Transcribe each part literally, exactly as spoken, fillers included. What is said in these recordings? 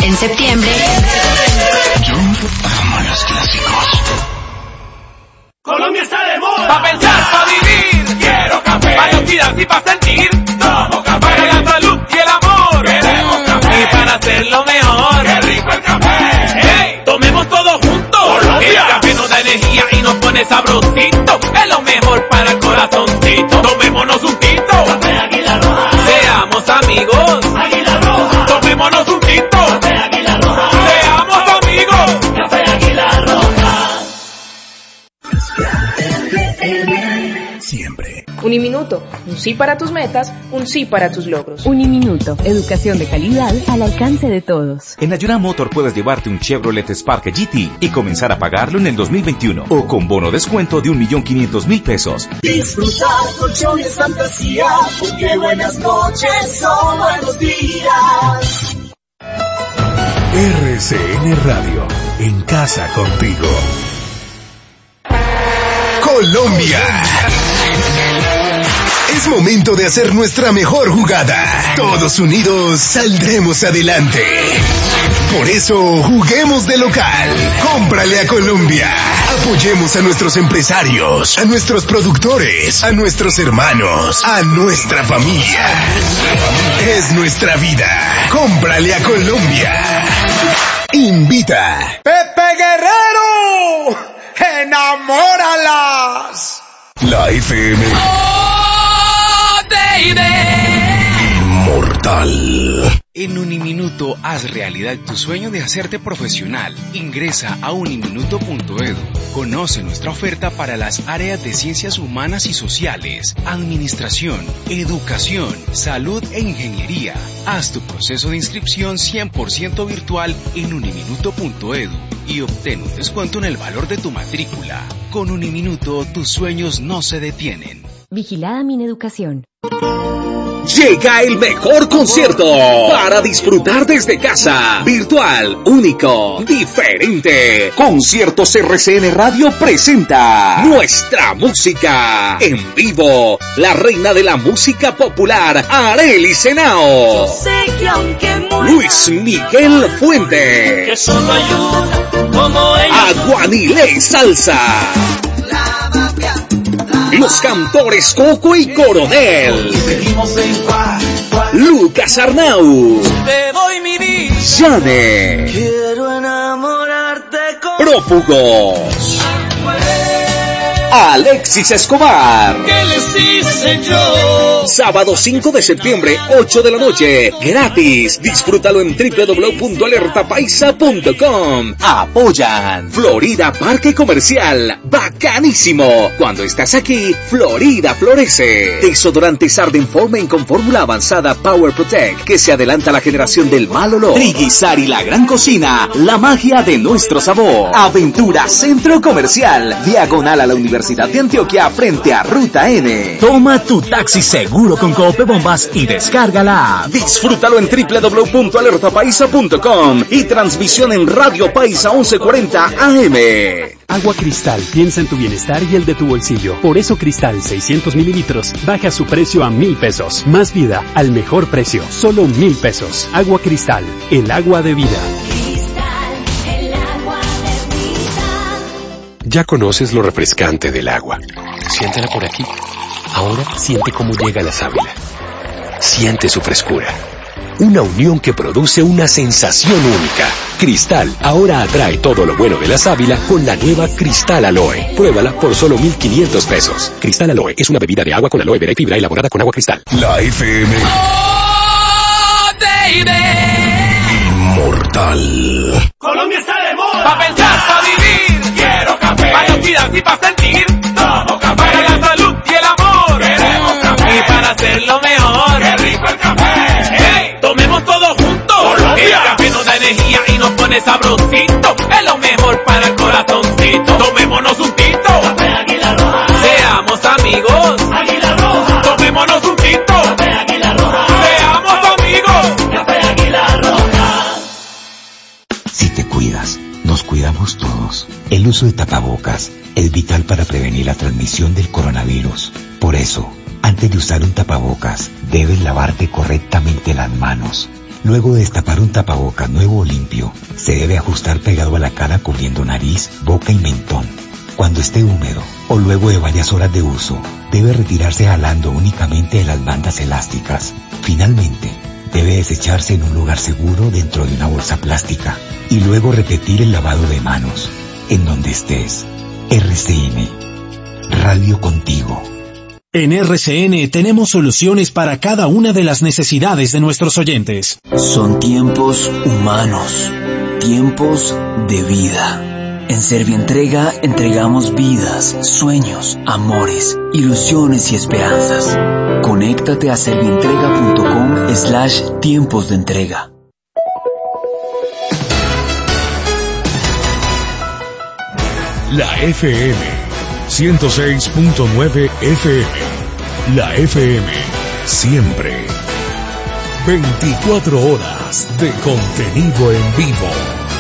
En septiembre. Yo amo los clásicos. Colombia está de moda. Pa' pensar, pa' vivir. Quiero café. Pa' identidad y pa' sentir. Tomo café. Para la salud y el amor. Queremos café. Y para hacerlo mejor. ¡Qué rico el café! ¡Hey! Tomemos todos juntos. Colombia. El café nos da energía y nos pone sabrosito. Es lo mejor para el corazoncito. Tomémonos un tito. Café Águila Roja. Seamos amigos. Águila Roja. Tomémonos un tito. Café Águila Roja. Seamos amigos. Café Águila Roja. Siempre. Uniminuto, un sí para tus metas, un sí para tus logros. Uniminuto, educación de calidad al alcance de todos. En Ayura Motor puedes llevarte un Chevrolet Spark G T y comenzar a pagarlo en el dos mil veintiuno o con bono descuento de un millón quinientos mil pesos. Disfrutar colchones fantasía, porque buenas noches son buenos días. R C N Radio, en casa contigo. Colombia. Es momento de hacer nuestra mejor jugada. Todos unidos saldremos adelante. Por eso, juguemos de local. Cómprale a Colombia. Apoyemos a nuestros empresarios, a nuestros productores, a nuestros hermanos, a nuestra familia. Es nuestra vida. Cómprale a Colombia. Invita. Pepe Guerrero, enamóralas. La F M. Oh, baby. Inmortal. En Uniminuto haz realidad tu sueño de hacerte profesional. Ingresa a uniminuto punto edu. Conoce nuestra oferta para las áreas de ciencias humanas y sociales, administración, educación, salud e ingeniería. Haz tu proceso de inscripción cien por ciento virtual en uniminuto punto edu y obtén un descuento en el valor de tu matrícula. Con Uniminuto tus sueños no se detienen. Vigilada Mineducación. Llega el mejor concierto para disfrutar desde casa. Virtual, único, diferente. Conciertos R C N Radio presenta nuestra música en vivo. La reina de la música popular, Arely Senao. Yo sé que aunque muera, Luis Miguel Fuente. Que solo hay una como ella. Aguanilé Salsa. Los cantores Coco y Coronel. Lucas Arnau. Te doy mi vida. Yane. quiero enamorarte con Prófugos. Alexis Escobar. ¿Qué les hice yo? Sábado cinco de septiembre, ocho de la noche. Gratis. Disfrútalo en doble u doble u doble u punto alerta paisa punto com. Apoyan Florida Parque Comercial. Bacanísimo. Cuando estás aquí, Florida florece. Desodorantes Arden Formen con fórmula avanzada Power Protect, que se adelanta a la generación del mal olor. Triguizar y la Gran Cocina. La magia de nuestro sabor. Aventura Centro Comercial. Diagonal a la Universidad de Antioquia frente a Ruta N. Toma tu taxi seguro con Cope Bombas y descarga la app. Disfrútalo en doble u doble u doble u punto alerta paisa punto com y transmisión en Radio Paisa once cuarenta A M. Agua Cristal piensa en tu bienestar y el de tu bolsillo. Por eso Cristal seiscientos mililitros baja su precio a mil pesos. Más vida al mejor precio. Solo mil pesos. Agua Cristal, el agua de vida. Ya conoces lo refrescante del agua. Siéntela por aquí. Ahora siente cómo llega la sábila. Siente su frescura. Una unión que produce una sensación única. Cristal ahora atrae todo lo bueno de la sábila con la nueva Cristal Aloe. Pruébala por solo mil quinientos pesos. Cristal Aloe es una bebida de agua con aloe vera y fibra elaborada con agua Cristal. La F M. Oh, baby. Inmortal. Colombia está de moda. Pa' pensar, pa' vivir. Quiero café. Pa' identidad y pa' sentir. Tomo café. Para la salud y el amor. Queremos café. Y para hacerlo mejor. ¡Qué rico el café! ¡Hey! Tomemos todos juntos. Colombia. El café nos da energía y nos pone sabrosito. Es lo mejor para el corazoncito. Tomémonos un tito. Café Águila Roja. Seamos amigos. Águila Roja. Tomémonos un tito. Café Águila Roja. Seamos amigos. Café Águila Roja. Si te cuidas, nos cuidamos todos. El uso de tapabocas es vital para prevenir la transmisión del coronavirus. Por eso, antes de usar un tapabocas, debes lavarte correctamente las manos. Luego de destapar un tapabocas nuevo o limpio, se debe ajustar pegado a la cara cubriendo nariz, boca y mentón. Cuando esté húmedo o luego de varias horas de uso, debe retirarse jalando únicamente de las bandas elásticas. Finalmente, debe desecharse en un lugar seguro dentro de una bolsa plástica y luego repetir el lavado de manos en donde estés. R C N, Radio Contigo. En R C N tenemos soluciones para cada una de las necesidades de nuestros oyentes. Son tiempos humanos, tiempos de vida. En Servientrega entregamos vidas, sueños, amores, ilusiones y esperanzas. Conéctate a servientrega.com slash tiempos de entrega. La F M ciento seis punto nueve F M. La F M siempre. veinticuatro horas de contenido en vivo.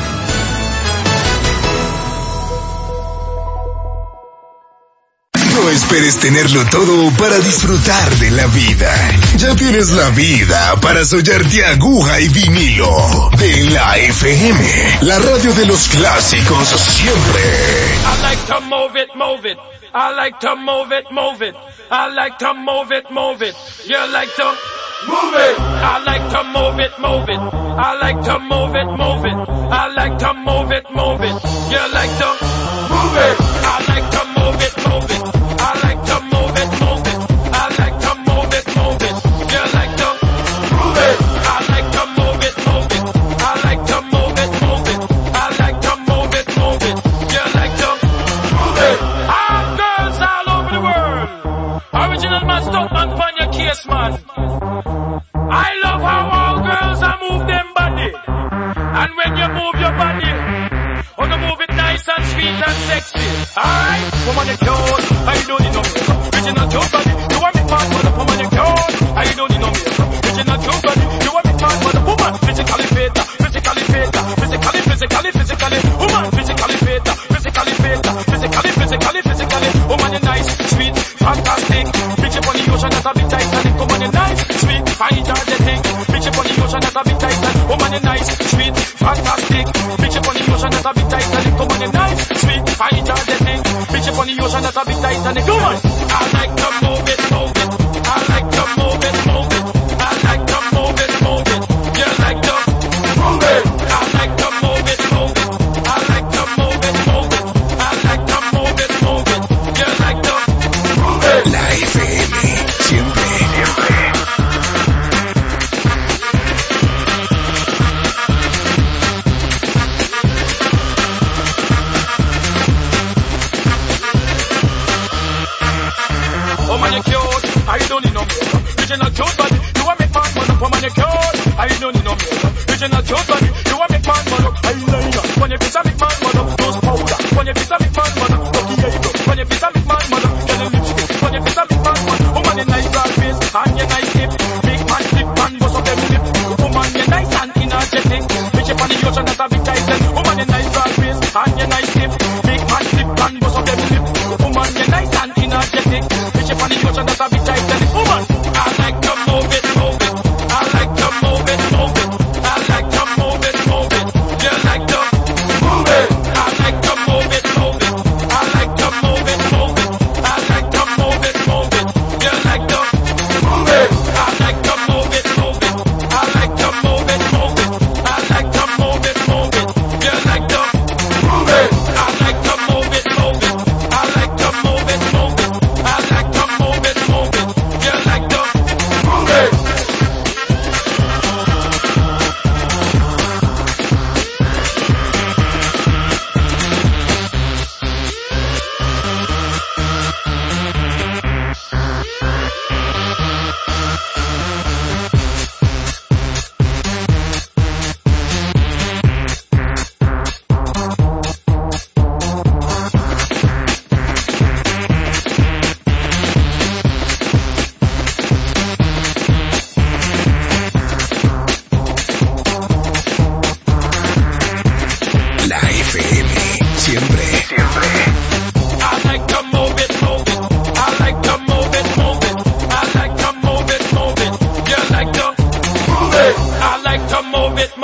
No esperes tenerlo todo para disfrutar de la vida. Ya tienes la vida para soñarte aguja y vinilo. De la F M, la radio de los clásicos siempre. I like to move it, move it. I like to move it, move it. I like to move it, move it. You like to move it. I like to move it, move it. I like to move it, move it. I like to move it, move it. You like to move it. I like to move it, move it. I like to move it, move it. I like to move it, move it. You like to move it. I like to move it, move it. I like to move it, move it. I like to move it, move it. You like to move it. All girls all over the world. Original man, stop man, find your case, man. I love how all girls are move them body. And when you move your body, oh, you move it nice and sweet and sexy. Alright, woman, you're cute. I don't need no makeup. Original cute body. You want me mad, mother, woman, you're cute. I don't need no makeup. Original cute body. You want me mad, mother, woman. Physically fit, physically fit, physically, physically, physically. Woman, physically fit, physically fit, physically, physically, physically. Woman, you're nice, sweet, fantastic. Bitch up on the ocean, that's a big Titanic. Woman, you're nice, sweet, fine, energetic. Bitch up on the ocean, that's a big Titanic. Woman, you're nice, sweet, fantastic. Bitch up on the ocean, that's a big Titanic. Woman, you're nice, sweet, fine, energetic. Bitch up on the ocean, that's a big Titanic. Woman, I like to move it, move it. I like to move it, move it. I like to move it, move it. You like to move it. I like to move it, move it. I like to move it, move it. I like to move it, move it. You like to move it. La F M, siempre, siempre. Oh man, you cute. I don't need no makeup. Original cute body. You want me man, man up. Oh man, you cute. I don't need no makeup. Original cute body. You want me man, man up. Eyeliner. When you piece a big man, man up. Nose powder. When you piece a big man, man up. Lucky eyebrow. When you piece a big man, man up. Yellow lipstick. When you piece a big man, man up. Oh man, you nice broad face. And you nice hip. Big man flip man, bust up them lip. Oh man, you nice and energetic. Bitch up on the ocean, that's a big titan. Oh man, you nice broad face. And you nice hip. Big man flip man, bust up them lip. Oh man, you nice and energetic. Bitch up on the ocean, that's a big titan. Woman, I like to move it, move it. I like to move it, move it. I like to move it, move it. You like to move it. I like to move it, move it. I like to move it, move it. I like to move it, move it. You like to move it. I like to move it, move it. I like to move it, move it. I like to move it, move it. You like to move it.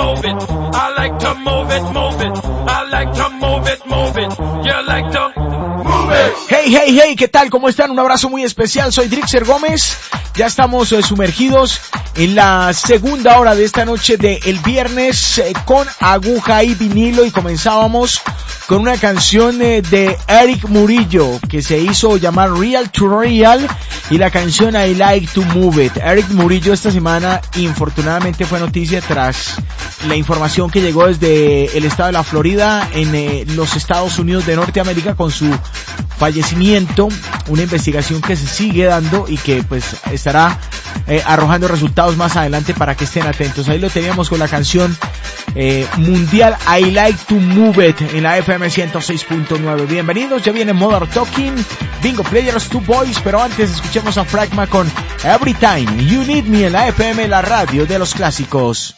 move it. I like to move it, move it. I like to move it, move it. You like to move it. Hey, hey, hey, ¿qué tal? ¿Cómo están? Un abrazo muy especial. Soy Drixer Gómez. Ya estamos eh, sumergidos en la segunda hora de esta noche de el viernes eh, con aguja y vinilo, y comenzábamos con una canción eh, de Eric Murillo que se hizo llamar Real to Real, y la canción I Like to Move It. Eric Murillo esta semana infortunadamente fue noticia tras la información que llegó desde el estado de la Florida en eh, los Estados Unidos de Norteamérica con su fallecimiento, una investigación que se sigue dando y que pues estará eh, arrojando resultados más adelante para que estén atentos. Ahí lo teníamos con la canción eh, mundial I Like to Move It en la F M ciento seis punto nueve. Bienvenidos, ya viene Modern Talking, Bingo Players, Two Boys, pero antes escuchemos a Fragma con Every Time You Need Me en la F M, la radio de los clásicos.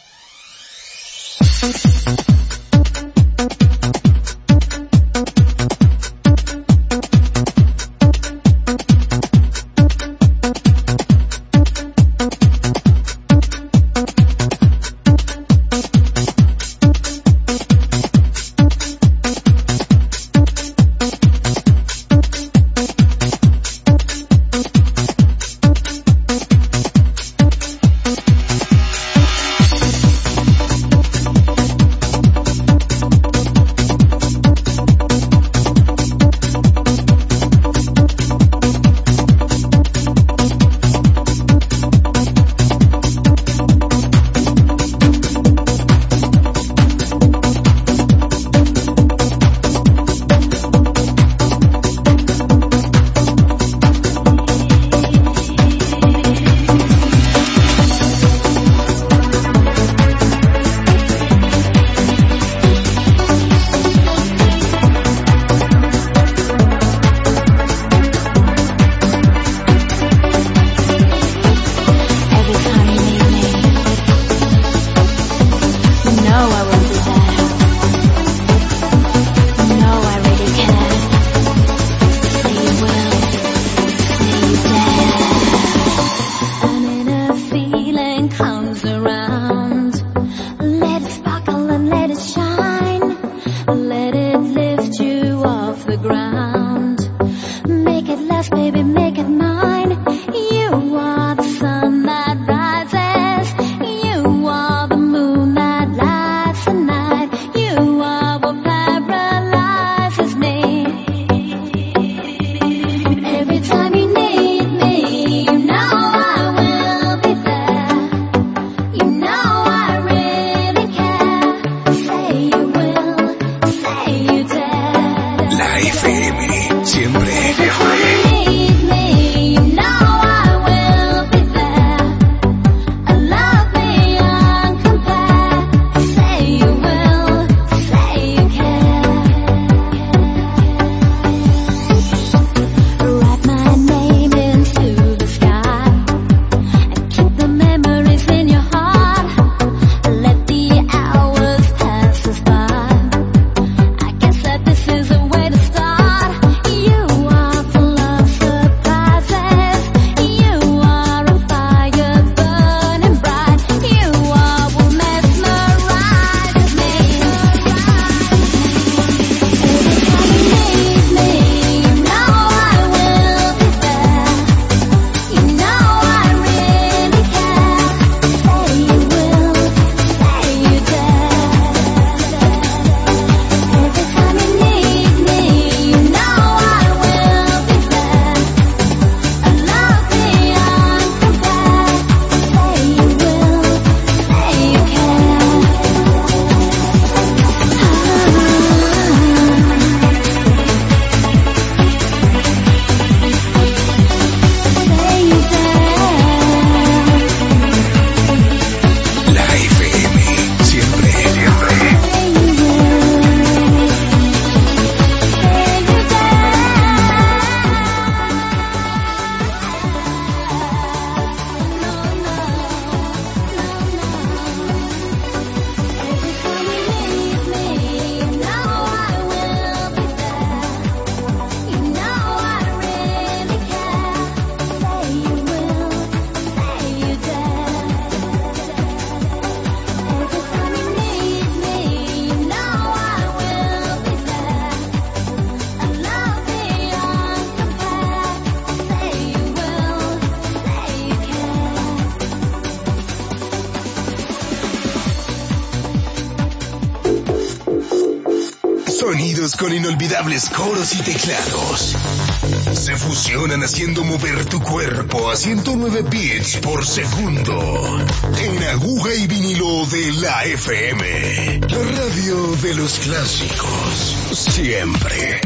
Sonidos con inolvidables coros y teclados se fusionan haciendo mover tu cuerpo a ciento nueve beats por segundo. En Aguja y Vinilo de la F M, la radio de los clásicos, siempre.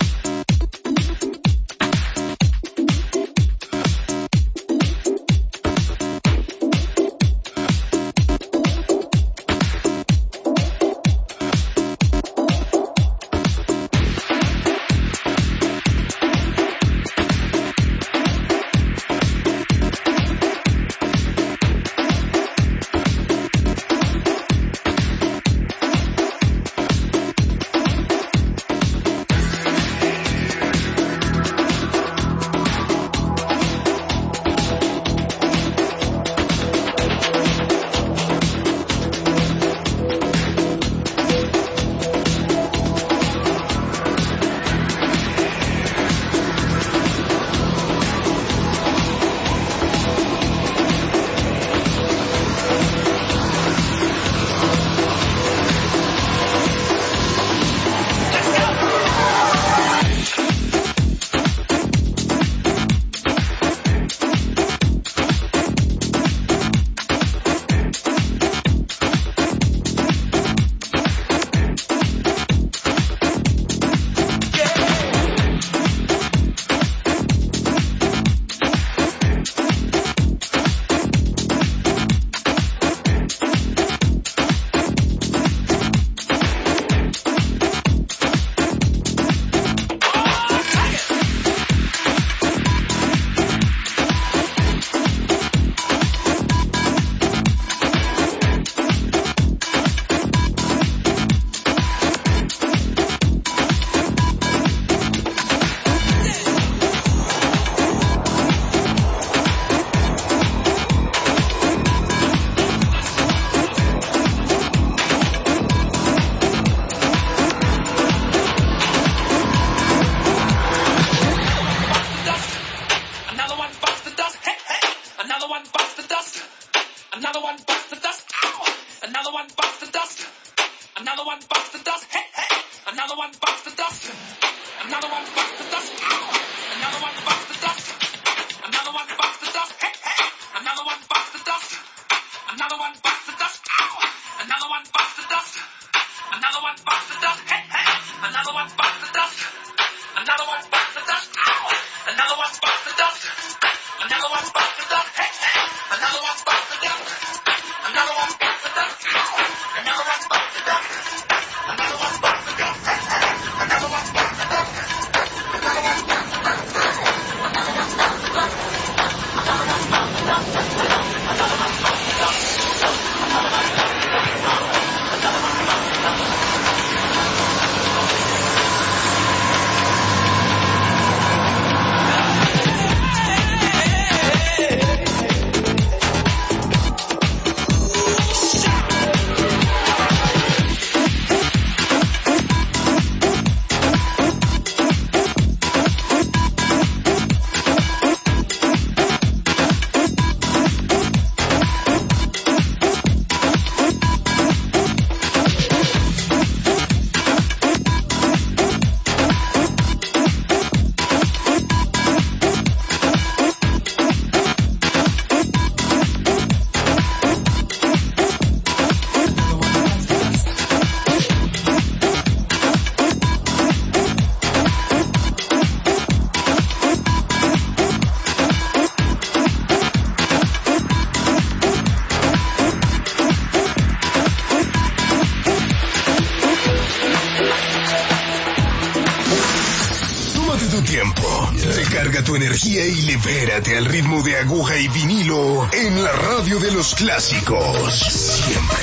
Y libérate al ritmo de Aguja y Vinilo en la radio de los clásicos, siempre.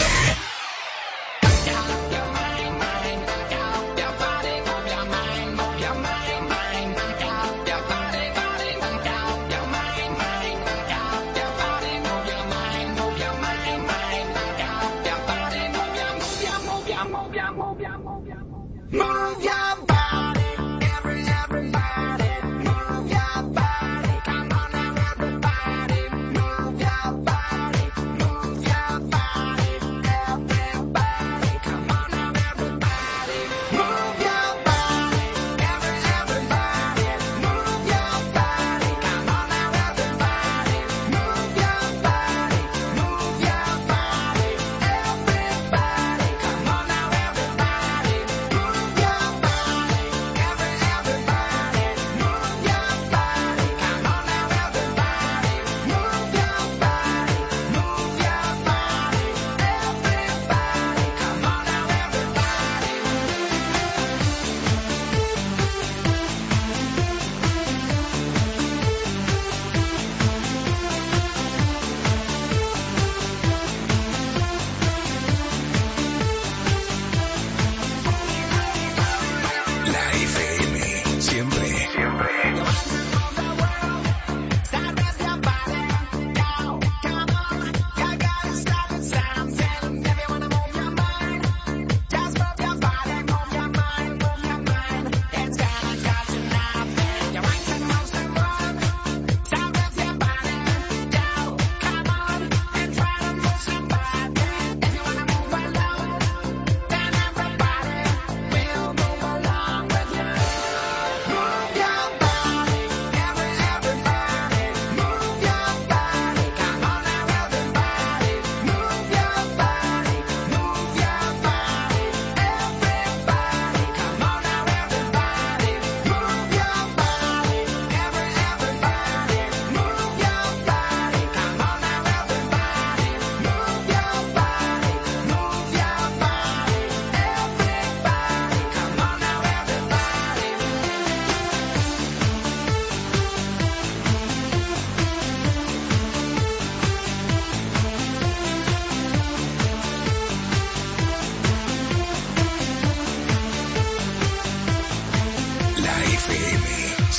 Move your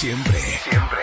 siempre. Siempre.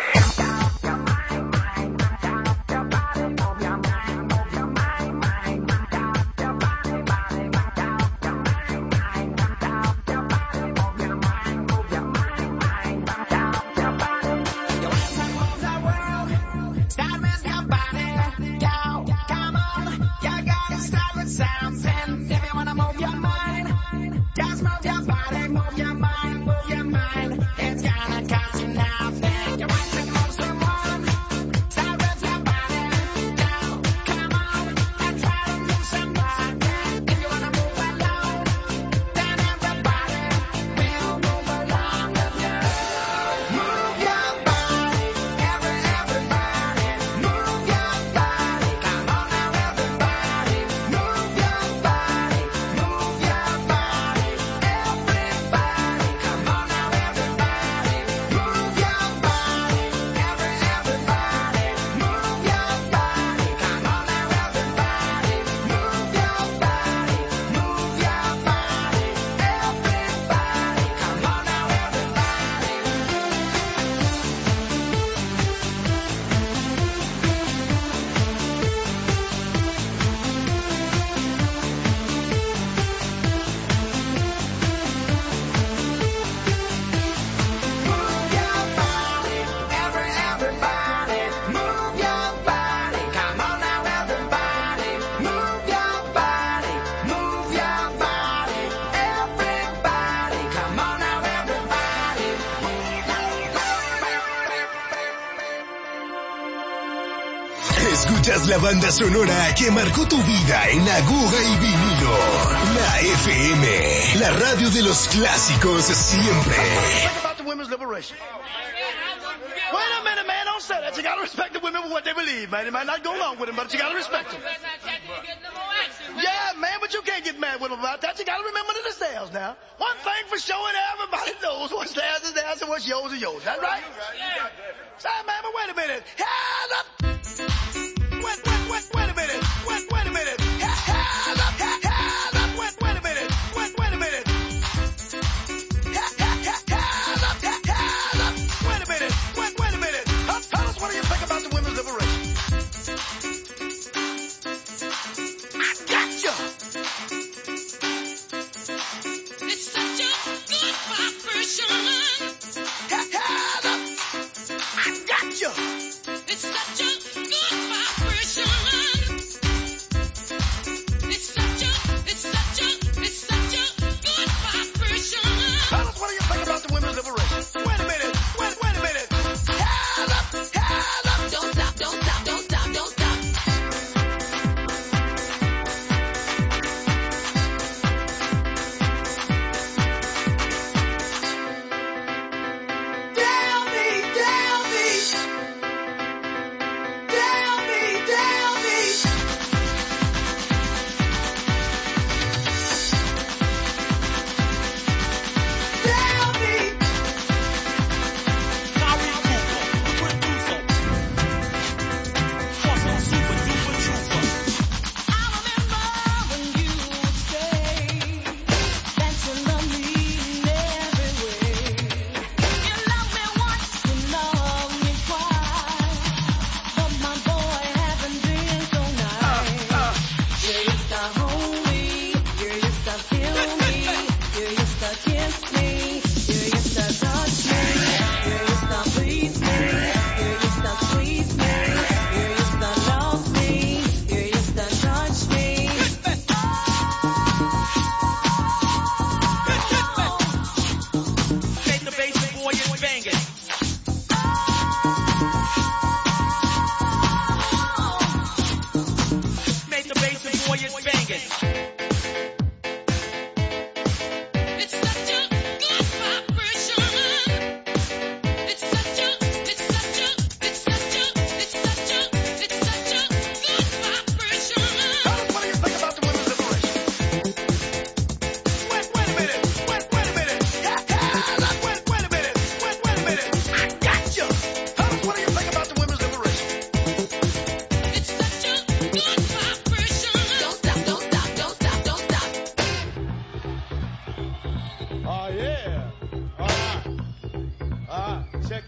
Escuchas la banda sonora que marcó tu vida en aguja y vinilo. La F M, la radio de los clásicos siempre. Wait a minute, man, don't say that. You gotta respect the women for what they believe, man. It might not go along with them, but you gotta respect them. Yeah, man, but you can't get mad with them about that. You gotta remember that it's theirs now. One thing for sure, and everybody knows what's theirs is theirs and what's yours is yours. That's right? Say, man, but wait a minute. Hands up! Wait, wait, wait, wait a minute. Wait, wait a minute. Hands up, hands up. Wait, wait a minute. Wait, wait a minute. Hands up, hands up. Wait a minute. Wait, wait a minute. Tell us, what do you think about the women's liberation? I got you. It's such a good vibration. Hands up. I got you. It's such a good vibration. It's such a, it's such a, it's such a good vibration. Tell us, what do you think about the women's liberation? Wait a minute, wait, wait a minute. Hands up, hands up. Don't stop, don't stop, don't stop, don't stop. Tell me, tell me.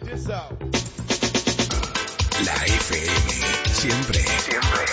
La F M, siempre, siempre.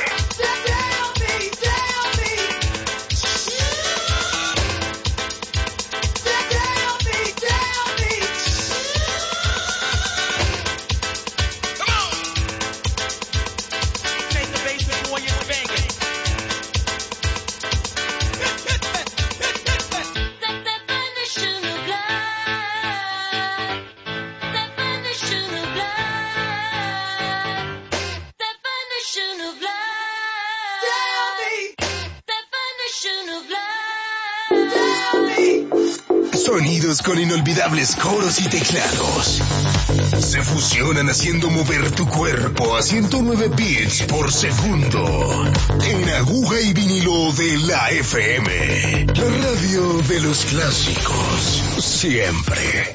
Sonidos con inolvidables coros y teclados se fusionan haciendo mover tu cuerpo a ciento nueve bits por segundo en aguja y vinilo de la F M, la radio de los clásicos, siempre.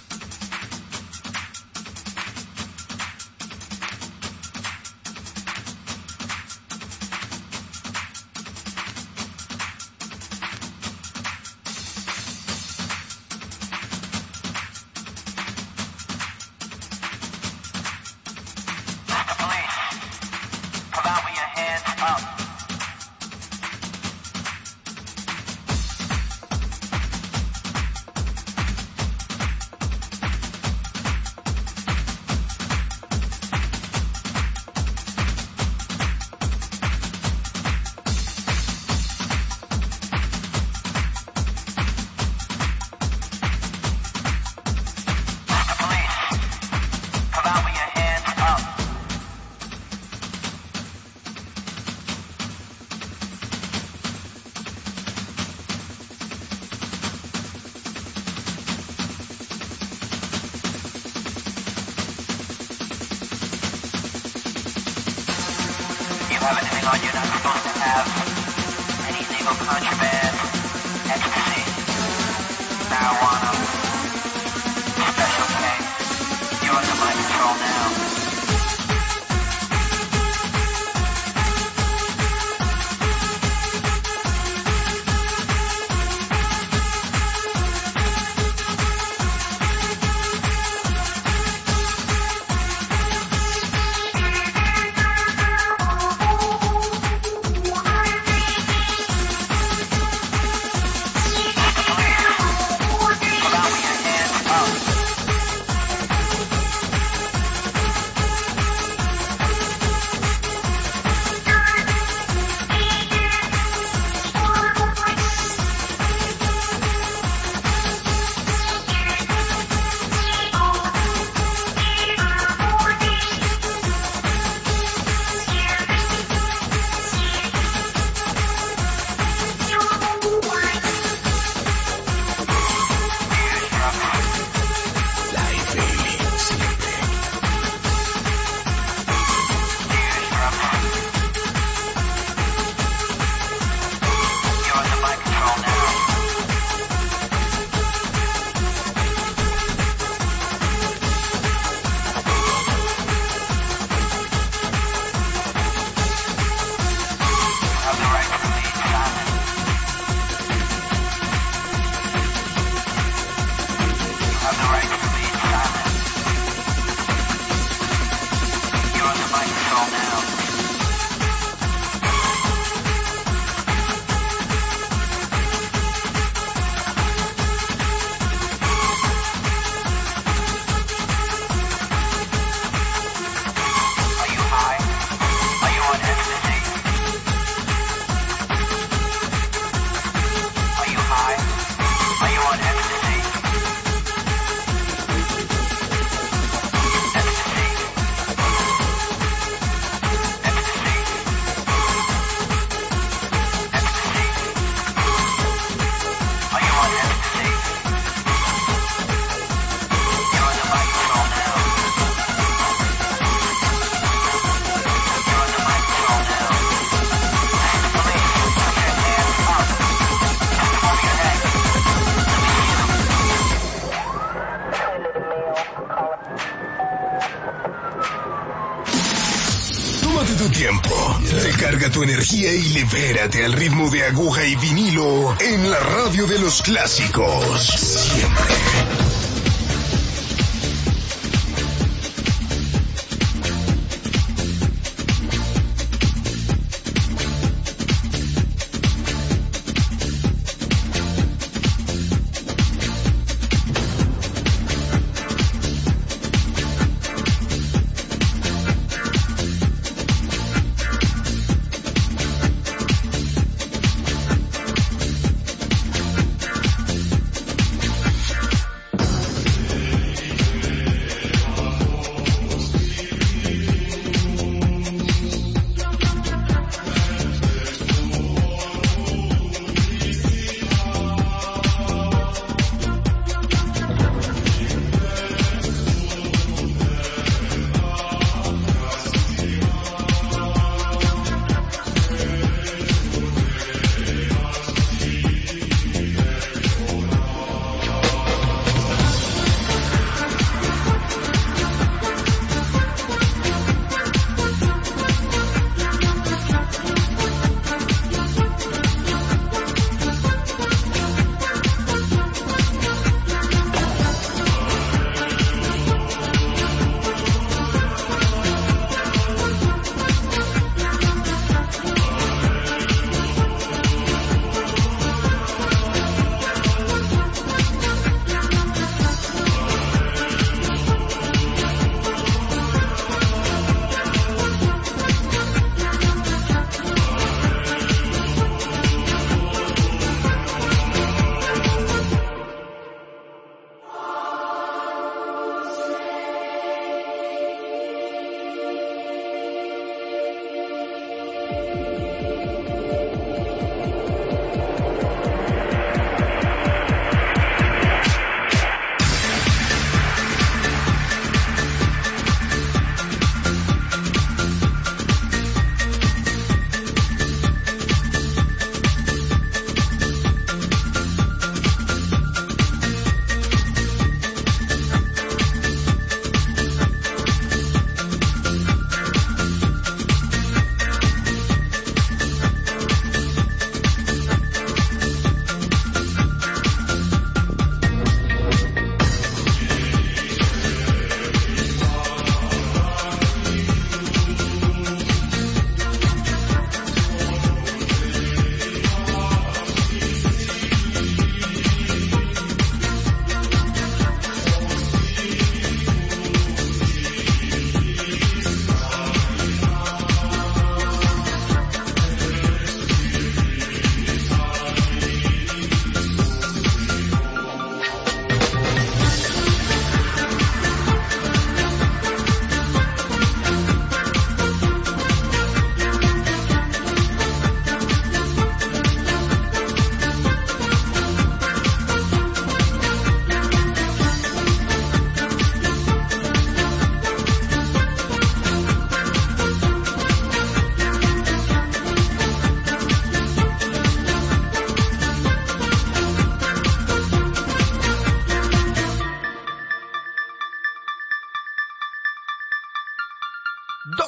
Recarga tu energía y libérate al ritmo de aguja y vinilo en la radio de los clásicos. Siempre.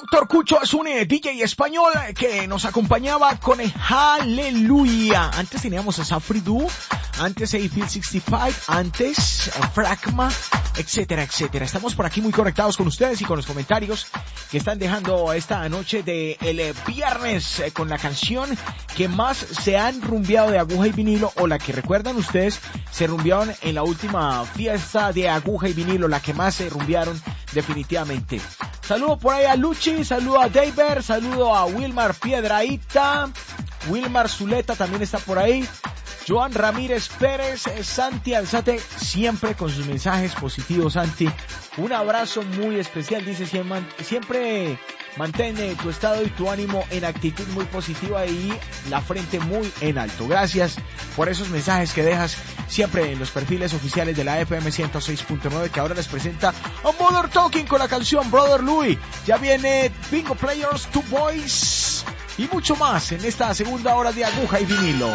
doctor Cucho es un D J español que nos acompañaba con el Hallelujah. Antes teníamos a Safri Du, antes a Phil sesenta y cinco, antes a Fragma, etcétera, etcétera. Estamos por aquí muy conectados con ustedes y con los comentarios que están dejando esta noche de el viernes eh, con la canción que más se han rumbeado de Aguja y Vinilo, o la que recuerdan ustedes se rumbearon en la última fiesta de Aguja y Vinilo, la que más se rumbearon definitivamente. Saludo por ahí a Luchi, saludo a David, saludo a Wilmar Piedraíta, Wilmar Zuleta también está por ahí, Joan Ramírez Pérez, Santi Alzate, siempre con sus mensajes positivos, Santi. Un abrazo muy especial, dice, siempre mantén tu estado y tu ánimo en actitud muy positiva y la frente muy en alto. Gracias por esos mensajes que dejas siempre en los perfiles oficiales de la F M ciento seis punto nueve, que ahora les presenta a Mother Talking con la canción Brother Louie. Ya viene Bingo Players, Two Boys y mucho más en esta segunda hora de Aguja y Vinilo.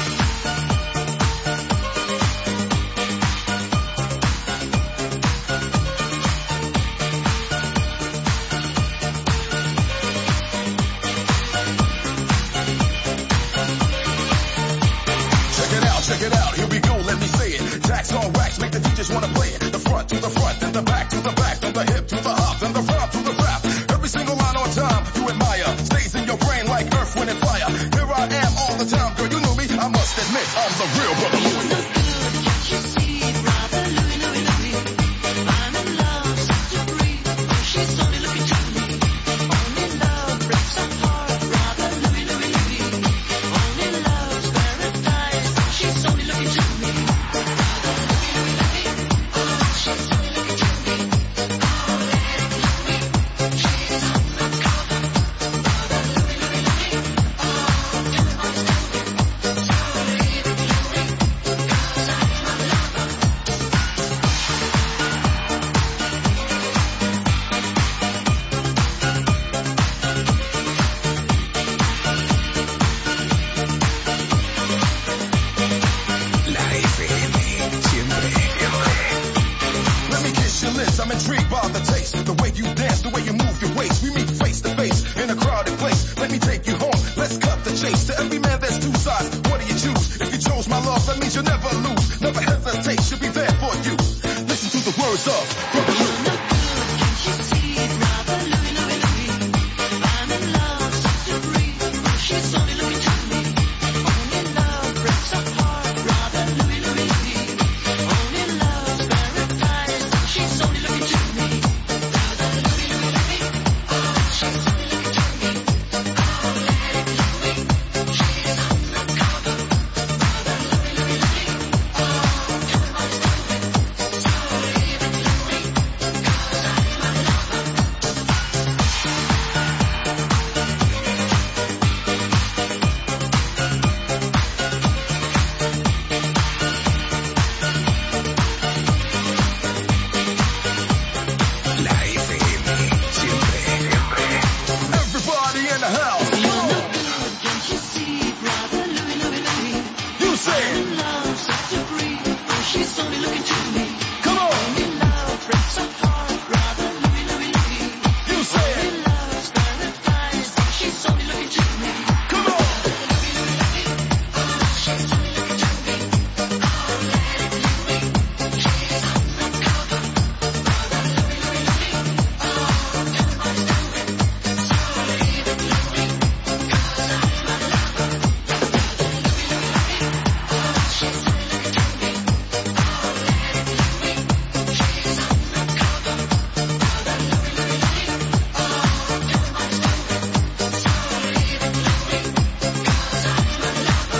Check it out, here we go, let me say it. Jacks on racks, make the D Js wanna play it. The front to the front, and the back to the back, from the hip to the hop, and the rap to the rap. Every single line on time, you admire. Stays in your brain like earth, wind, and fire. Here I am all the time, girl, you knew me. I must admit, I'm the real brother Louie. Can't you see, brother Louie, Louie, Louie? I'm in love, such a breeze. She's only looking to me. Only love breaks our heart, brother Louie, Louie, Louie. Only love's paradise. She's only looking to me. I'm intrigued by the taste, the way you dance, the way you move your waist. We meet face to face in a crowded place. Let me take you home, let's cut the chase. To every man there's two sides, what do you choose? If you chose my love, that means you'll never lose. Never hesitate, she'll be there for you. Listen to the words of Brother Louie. Can't you see, Brother Louie, Louie, Louie? I'm in love, such a breeze. She's only looking to me. Only love breaks our heart, Brother Louie, Louie, Louie. Only love's paradise. She's only looking to me. Brother Louie, Louie, Louie. She's only looking to me. Oh, let it Louie. She's undercover. Brother Louie, Louie, Louie. Oh, tell me what's doing. So leave it Louie, 'cause I'm my lover. La F M, siempre, siempre. Everybody in the house. You're no good, can't you see, Brother Louie, Louie, Louie? You say I'm in love, such a breeze. She's only looking to me. Come on. Only love breaks our heart, Brother Louie, Louie, Louie. You say only love's paradise. She's only looking to me. Come on. Louie, Louie, Louie. She's only looking to me. Oh, let it Louie. She's undercover. Brother Louie, Louie, Louie. Oh, tell me what's doing. So leave it Louie, 'cause I'm my lover. Brother Louie, Louie, Louie. Oh, she's only looking to me. Oh, let it Louie. She's undercover. Brother Louie, Louie, Louie. Oh, tell me what's doing. So leave it Louie, 'cause I'm my lover.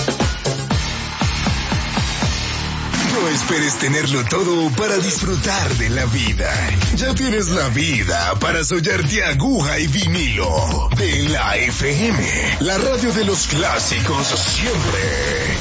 No esperes tenerlo todo para disfrutar de la vida. Ya tienes la vida para soñarte aguja y vinilo. De la F M, la radio de los clásicos siempre.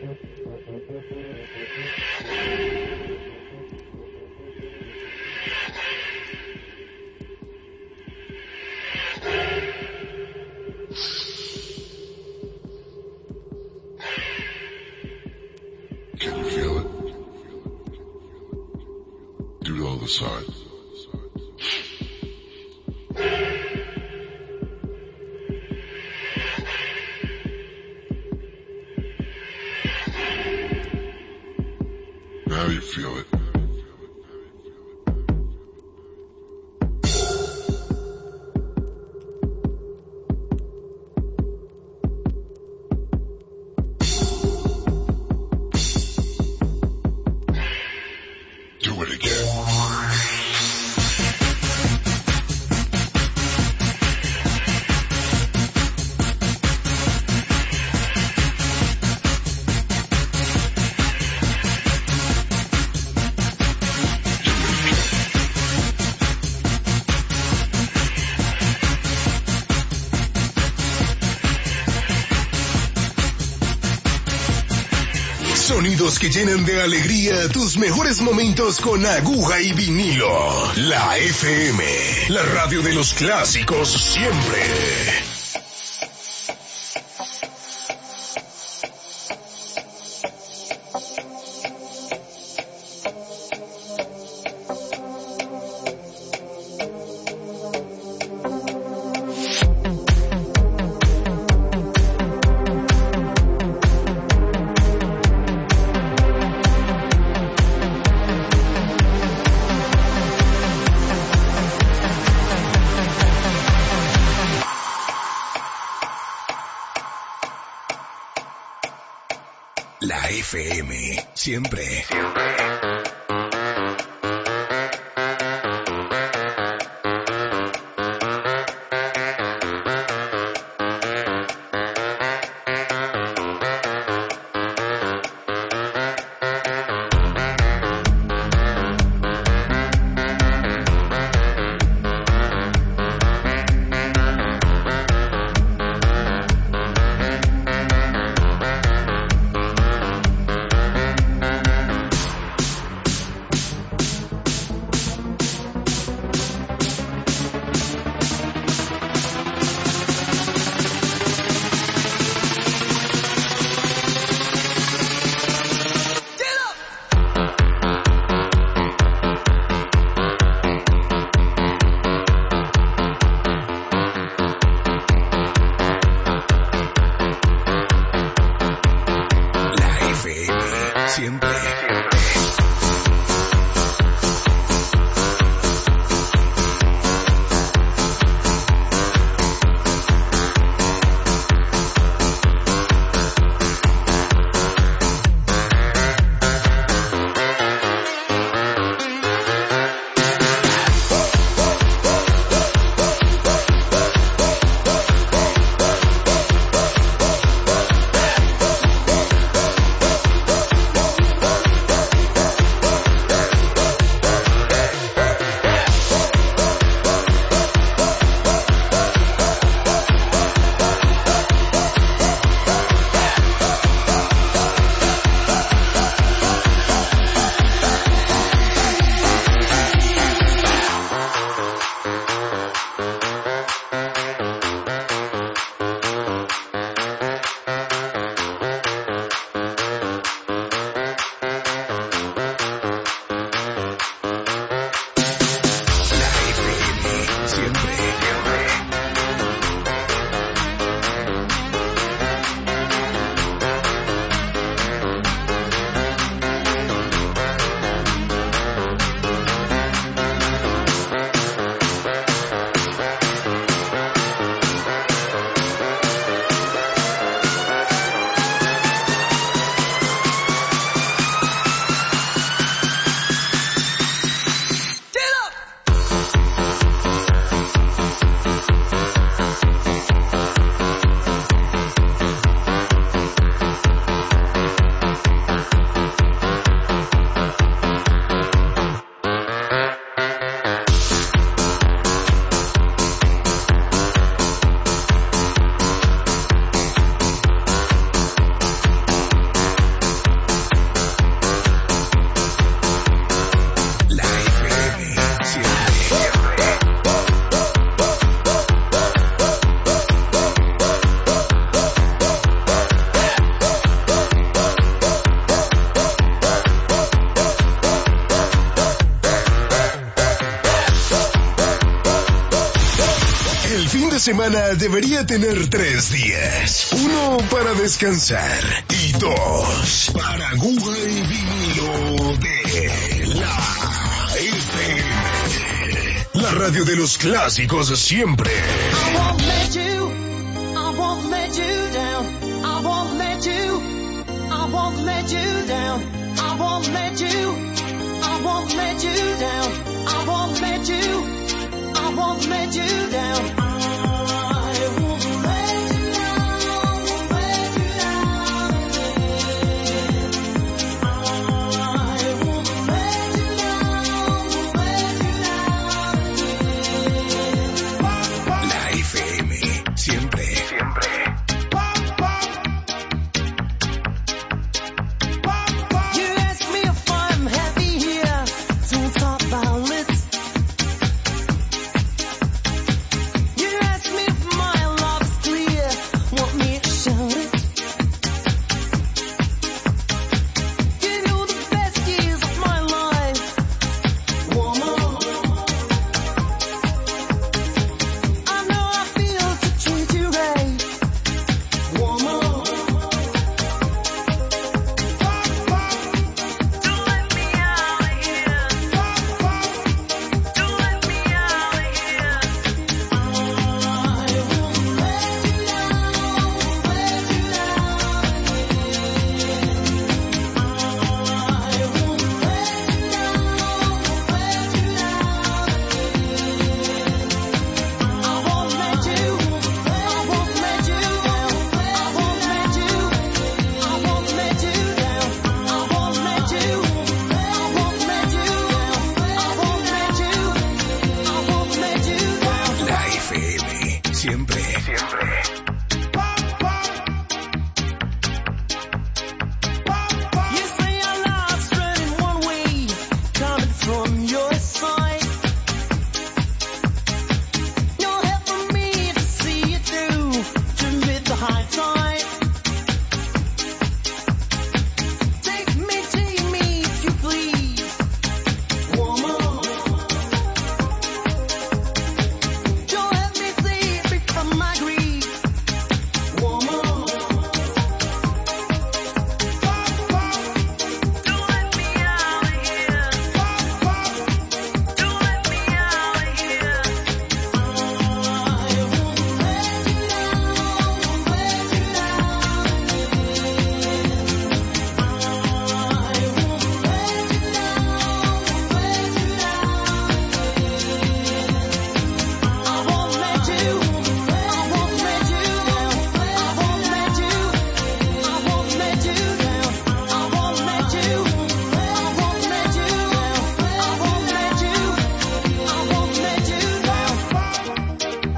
Can you feel it? Do the other side. Now you feel it. Do it again. Sonidos que llenan de alegría tus mejores momentos con aguja y vinilo. La F M, la radio de los clásicos siempre. La F M, siempre. semana debería tener tres días. Uno para descansar y dos para aguja y vinilo de la F M. La radio de los clásicos siempre. I won't let you, I won't let you down. I won't let you, I won't let you down. I won't let you, I won't let you down. I won't let you, I won't let you down. I won't let you down, won't let you down again. I won't let you down, won't let you down again. La F M, siempre, siempre. You ask me if I'm happy here, don't talk about it. You ask me if my love's clear, want me to shout it. You know the best years of my life, woman. I know I feel to treat you right, woman. Don't let me out of here. Don't let me out of here. I won't let you down, won't let you down again. I won't let you down, won't let you down again. I won't let you, I won't let you down. I won't let you, I won't let you down. I won't let you, I won't let you down. I won't let you, I won't let you down. La F M, siempre, siempre. You say our lives running one way, coming from your side. You're helping me to see it through, to meet the high tide. Take me, take me if you please, woman. Don't let me see it become my greed, woman. Don't let me out of here. Don't let me out of here. I won't let you down, won't let you down again. I won't let you down, won't let you down again. I won't let you, I won't let you down. I won't let you, I won't let you down. I won't let you, I won't let you down. I won't let you, I won't let you down.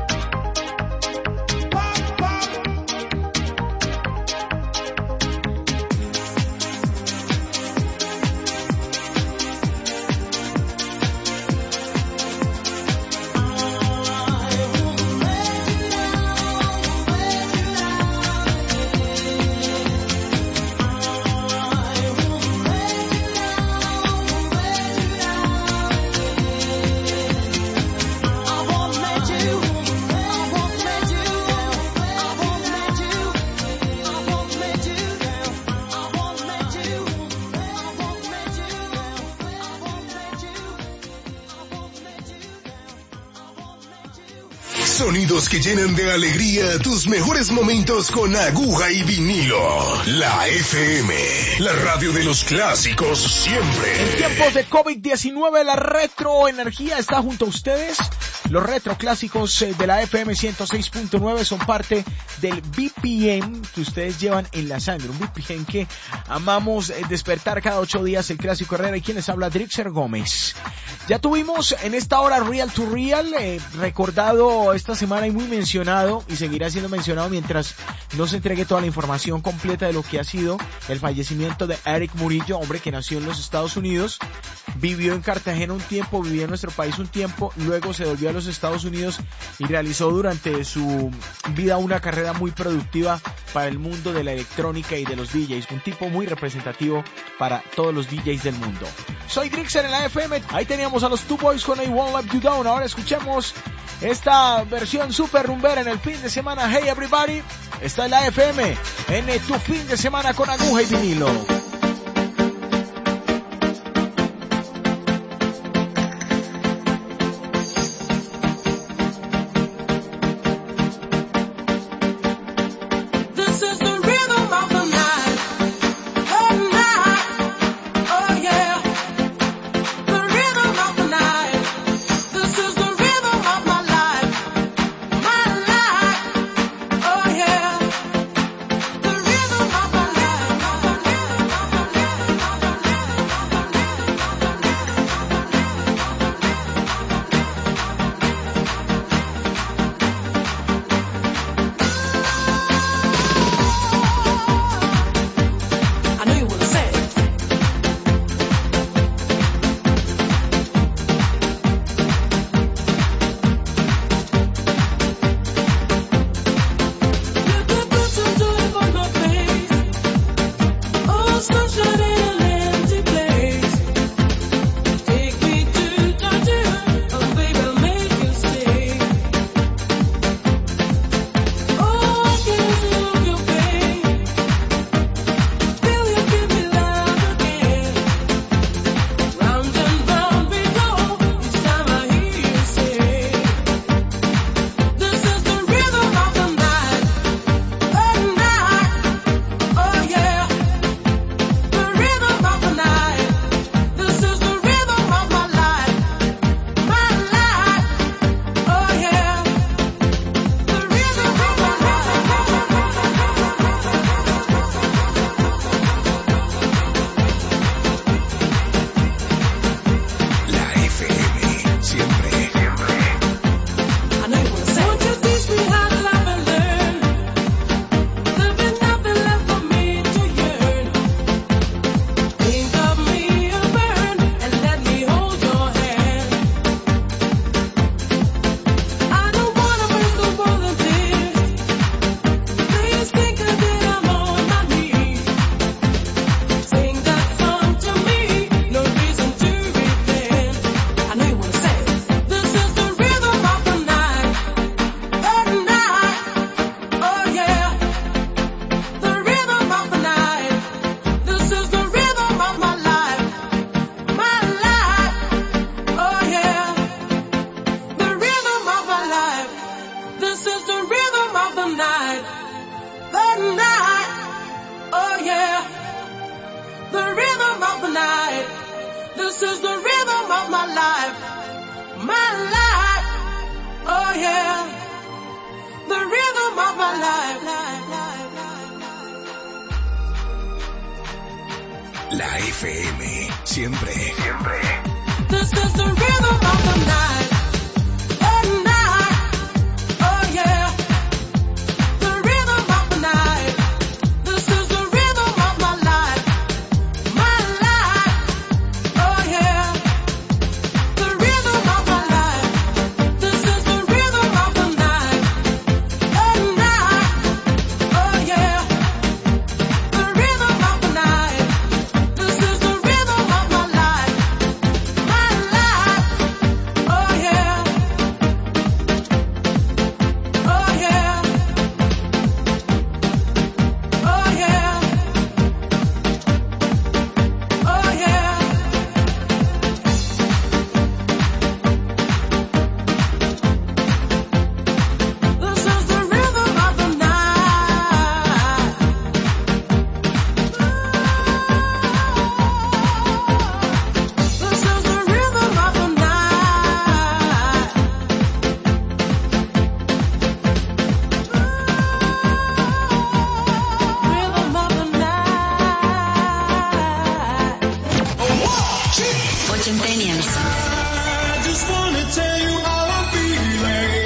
I won't let you, I won't let you down. I won't let you, I won't let you down. I won't let you, I won't let you down. I won't let you, I won't let you down. I won't let you. Sonidos que llenan de alegría tus mejores momentos con aguja y vinilo. La F M, la radio de los clásicos siempre. En tiempos de COVID diecinueve, la retroenergía está junto a ustedes. Los retroclásicos eh, de la F M ciento seis punto nueve son parte del B P M que ustedes llevan en la sangre. Un B P M que amamos eh, despertar cada ocho días. El clásico Herrera y quien les habla, Drixer Gómez. Ya tuvimos en esta hora Real to Real, eh, recordado esta semana y muy mencionado, y seguirá siendo mencionado mientras no se entregue toda la información completa de lo que ha sido el fallecimiento de Eric Murillo, hombre que nació en los Estados Unidos, vivió en Cartagena un tiempo, vivió en nuestro país un tiempo, luego se volvió a los los Estados Unidos y realizó durante su vida una carrera muy productiva para el mundo de la electrónica y de los D Js. Un tipo muy representativo para todos los D Js del mundo. Soy Drixer en la F M. Ahí teníamos a los Two Boys con I Won't Let You Down. Ahora escuchemos esta versión super rumbera en el fin de semana. Hey everybody, está en la F M en tu fin de semana con aguja y vinilo. La F M, siempre, siempre. This is the rhythm of the night. Oh, night. Oh, yeah. The rhythm of the night. This is the rhythm of my life. My life. Oh, yeah. The rhythm of my life. This is the rhythm of the night. Oh, night. Oh, yeah. The rhythm of the night. This is the rhythm of my life. My life. Oh, yeah. Oh, yeah. Oh, yeah. Oh, yeah. This is the rhythm of the night. This is the rhythm of the night. Rhythm of the night. Ochentennials. I just wanna tell you how I'm feeling.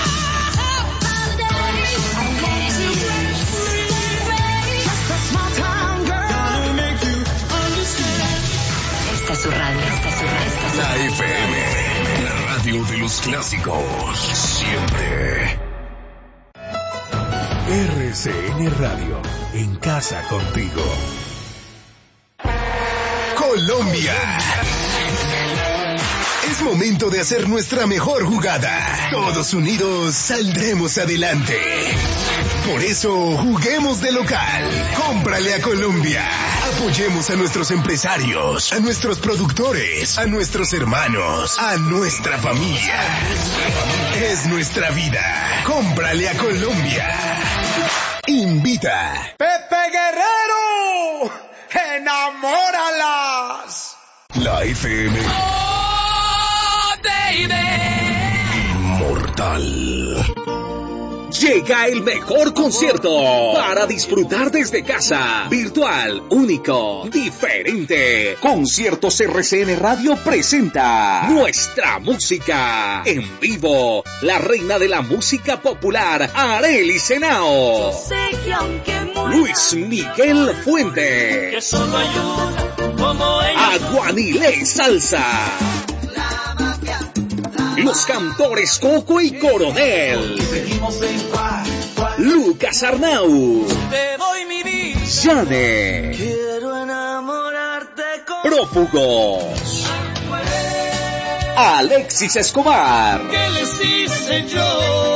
That's my time, girl. Gonna make you understand. Esta es su radio. Esta es su radio. Esta es su La radio. F M, la radio de los los clásicos, siempre. R C N Radio, en casa contigo. Colombia. Es momento de hacer nuestra mejor jugada. Todos unidos saldremos adelante. Por eso, juguemos de local. Cómprale a Colombia. Apoyemos a nuestros empresarios, a nuestros productores, a nuestros hermanos, a nuestra familia. Es nuestra vida. Cómprale a Colombia. Invita. Pepe Guerrero, enamóralas. La F M. Oh, baby. Inmortal. Llega el mejor concierto para disfrutar desde casa. Virtual, único, diferente. Conciertos R C N Radio presenta nuestra música en vivo. La reina de la música popular, Arely Senao. Luis Miguel Fuente. Que solo hay una como ella. Aguanile Salsa. Los cantores Coco y Coronel. Lucas Arnau. Te doy mi vida. Yane. Quiero enamorarte con Prófugos. Alexis Escobar. ¿Qué les hice yo?